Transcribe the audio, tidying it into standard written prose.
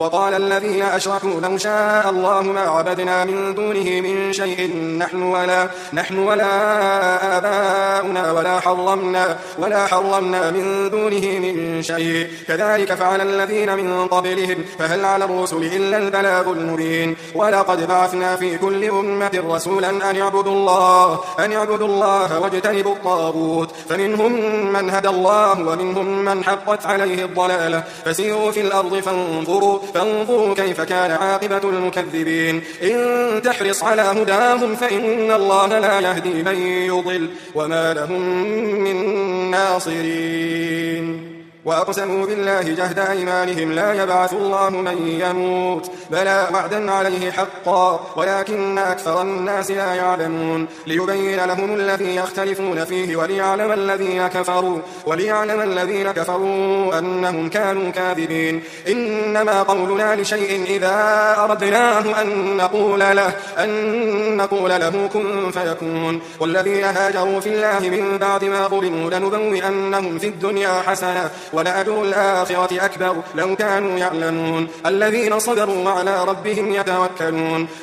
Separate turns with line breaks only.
وقال الذين أشركوا لو شاء الله ما عبدنا من دونه من شيء نحن ولا آباؤنا ولا حرمنا من دونه من شيء كذلك فعل الذين من قبلهم فهل على الرسل إلا البلاغ المبين ولقد بعثنا في كل أمة رسولا أن يعبدوا الله واجتنبوا الطاغوت فمنهم من هدى الله ومنهم من حقت عليه الضلالة فسيروا في الأرض فانظروا كيف كان عاقبة المكذبين إن تحرص على هداهم فإن الله لا يهدي من يضل وما لهم من ناصرين وأقسموا بالله جهد أيمانهم لا يبعث الله من يموت بلى وعدا عليه حقا ولكن أكثر الناس لا يعلمون ليبين لهم الذي يختلفون فيه وليعلم الذين كفروا أنهم كانوا كاذبين إنما قولنا لشيء إذا أردناه أن نقول له كن فيكون والذين هاجروا في الله من بعد ما ظلموا لنبوئنهم في الدنيا حسنة ولأجر الآخرة أكبر لو كانوا يعلمون الذين صبروا وعلى ربهم يتوكلون